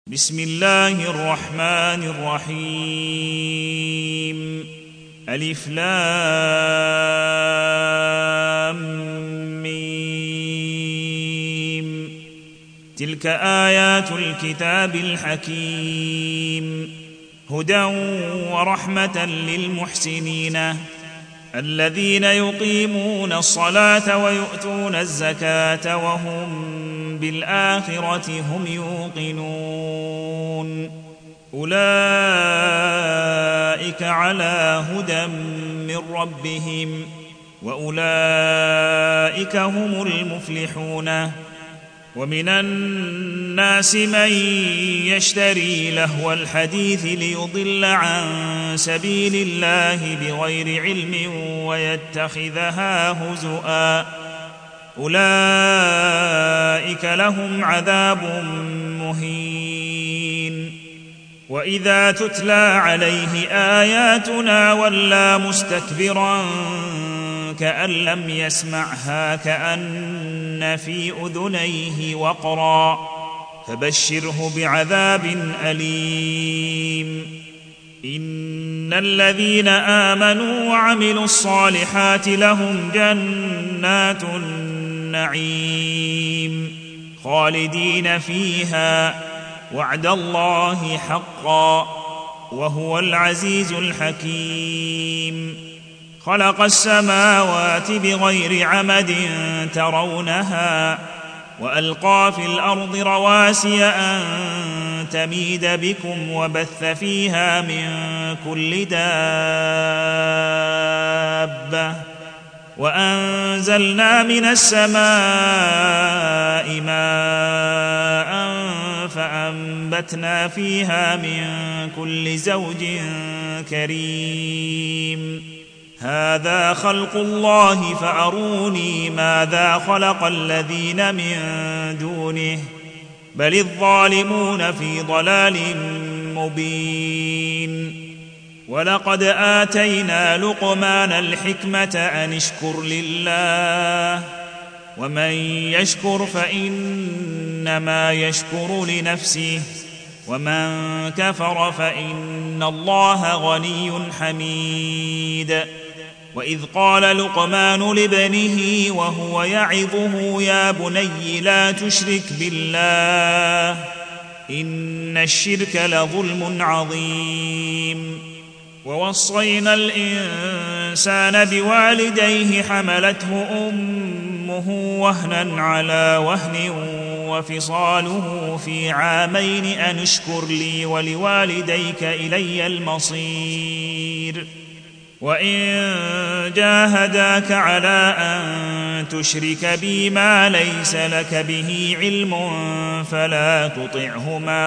بسم الله الرحمن الرحيم. ألف لام ميم. تلك آيات الكتاب الحكيم، هدى ورحمة للمحسنين الذين يقيمون الصلاة ويؤتون الزكاة وهم بالآخرة هم يوقنون. أولئك على هدى من ربهم وأولئك هم المفلحون. ومن الناس من يشتري لهو الحديث ليضل عن سبيل الله بغير علم ويتخذها هزؤا، أولئك لهم عذاب مهين. وإذا تتلى عليه آياتنا ولى مستكبرا كأن لم يسمعها كأن في أذنيه وقرا، فبشره بعذاب أليم. إن الذين آمنوا وعملوا الصالحات لهم جنات النعيم خالدين فيها، وعد الله حقا، وهو العزيز الحكيم. خلق السماوات بغير عمد ترونها وألقى في الأرض رواسي أن تميد بكم وبث فيها من كل دابة، وأنزلنا من السماء ماء فأنبتنا فيها من كل زوج كريم. هذا خلق الله فأروني ماذا خلق الذين من دونه، بل الظالمون في ضلال مبين. ولقد آتينا لقمان الحكمة أن اشكر لله، ومن يشكر فإنما يشكر لنفسه، ومن كفر فإن الله غني حميد. وإذ قال لقمان لابنه وهو يعظه يا بني لا تشرك بالله إن الشرك لظلم عظيم. ووصينا الإنسان بوالديه حملته أمه وهنا على وهن وفصاله في عامين أن اشكر لي ولوالديك إلي المصير. وإن جاهداك على أن تشرك بي ما ليس لك به علم فلا تطعهما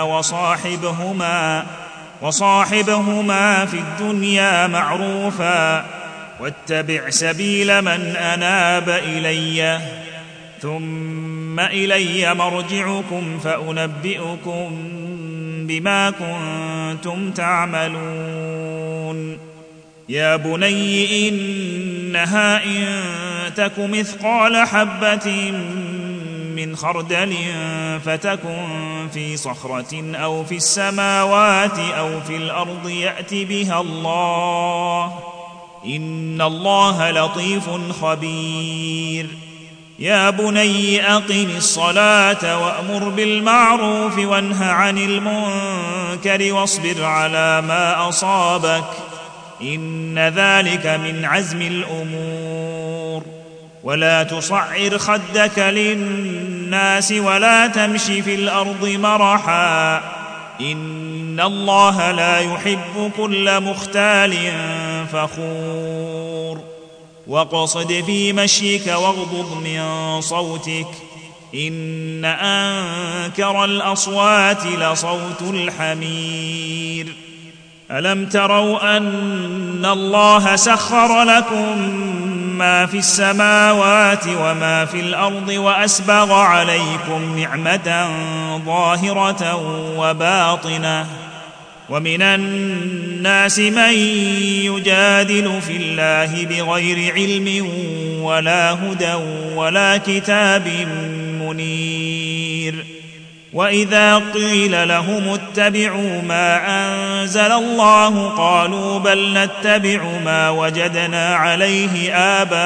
وصاحبهما في الدنيا معروفا، واتبع سبيل من أناب إلي، ثم إلي مرجعكم فأنبئكم بما كنتم تعملون. يا بني إنها إن تك مثقال حبة من خردل فتكن في صخرة أو في السماوات أو في الأرض يأت بها الله، إن الله لطيف خبير. يا بني أقم الصلاة وأمر بالمعروف وانه عن المنكر واصبر على ما أصابك، إن ذلك من عزم الأمور. ولا تصعر خدك للناس ولا تمش في الأرض مرحا، إن الله لا يحب كل مختال فخور. واقصد في مشيك واغضض من صوتك، إن أنكر الأصوات لصوت الحمير. ألم تروا أن الله سخر لكم ما في السماوات وما في الأرض وأسبغ عليكم نعمة ظاهرة وباطنة، ومن الناس من يجادل في الله بغير علم ولا هدى ولا كتاب منير. وإذا قيل لهم اتبعوا ما أنزل الله قالوا بل نتبع ما وجدنا عليه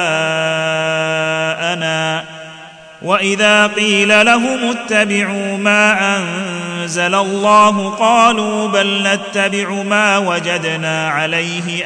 آباءنا وإذا قيل لهم اتبعوا ما أنزل الله قالوا بل نتبع ما وجدنا عليه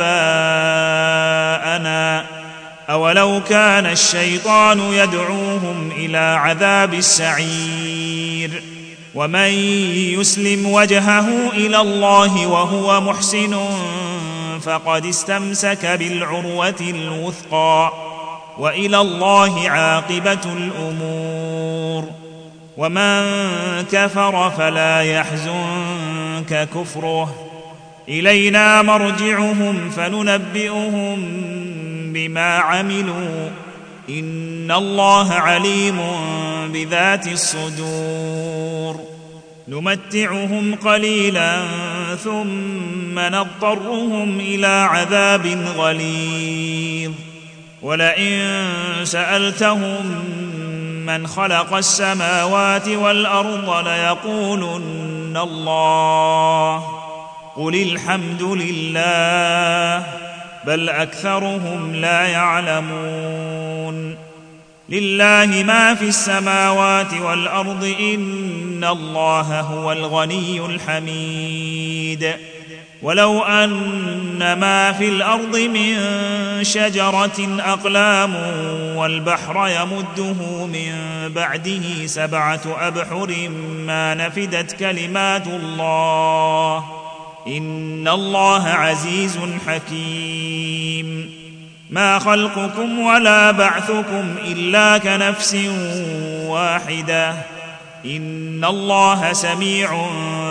آباءنا أولو كان الشيطان يدعوهم إلى عذاب السعير ومن يسلم وجهه إلى الله وهو محسن فقد استمسك بالعروة الوثقى وإلى الله عاقبة الأمور ومن كفر فلا يحزنك كفره إلينا مرجعهم فننبئهم بما عملوا إن الله عليم بذات الصدور نمتعهم قليلا ثم نضطرهم إلى عذاب غليظ ولئن سألتهم من خلق السماوات والأرض ليقولن الله قل الحمد لله بل أكثرهم لا يعلمون لله ما في السماوات والأرض إن الله هو الغني الحميد ولو أن ما في الأرض من شجرة أقلام والبحر يمده من بعده 7 أبحر ما نفدت كلمات الله إن الله عزيز حكيم ما خلقكم ولا بعثكم إلا كنفس واحدة إن الله سميع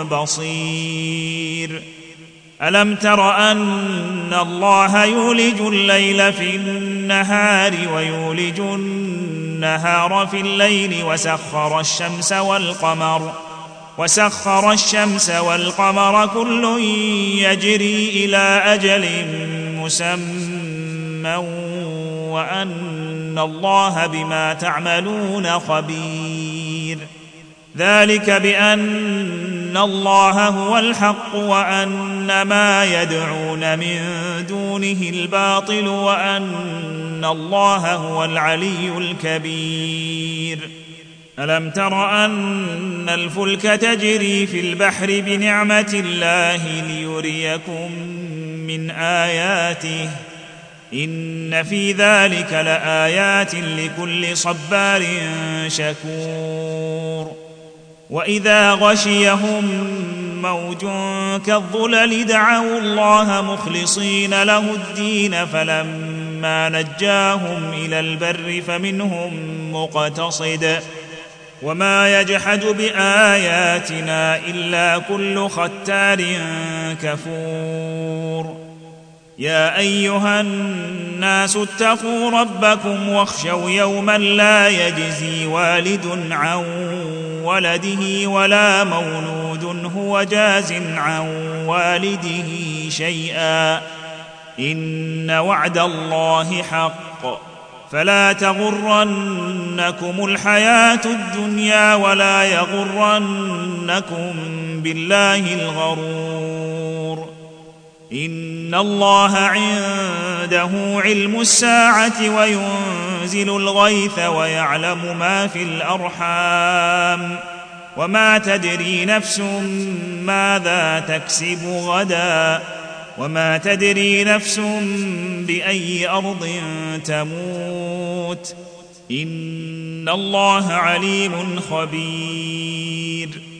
بصير ألم تر أن الله يولج الليل في النهار ويولج النهار في الليل وسخر الشمس والقمر كل يجري إلى أجل مسمى وأن الله بما تعملون خبير ذلك بأن الله هو الحق وأن ما يدعون من دونه الباطل وأن الله هو العلي الكبير ألم تر أن الفلك تجري في البحر بنعمة الله ليريكم من آياته إن في ذلك لآيات لكل صبار شكور وإذا غشيهم موج كالظلل دعوا الله مخلصين له الدين فلما نجاهم إلى البر فمنهم مقتصد وما يجحد بآياتنا إلا كل ختار كفور يا أيها الناس اتقوا ربكم واخشوا يوما لا يجزي والد عن ولده ولا مولود هو جاز عن والده شيئا إن وعد الله حق فلا تغرنكم الحياة الدنيا ولا يغرنكم بالله الغرور إن الله عنده علم الساعة وينزل الغيث ويعلم ما في الأرحام وما تدري نفس ماذا تكسب غدا وما تدري نفس بأي أرض تموت إن الله عليم خبير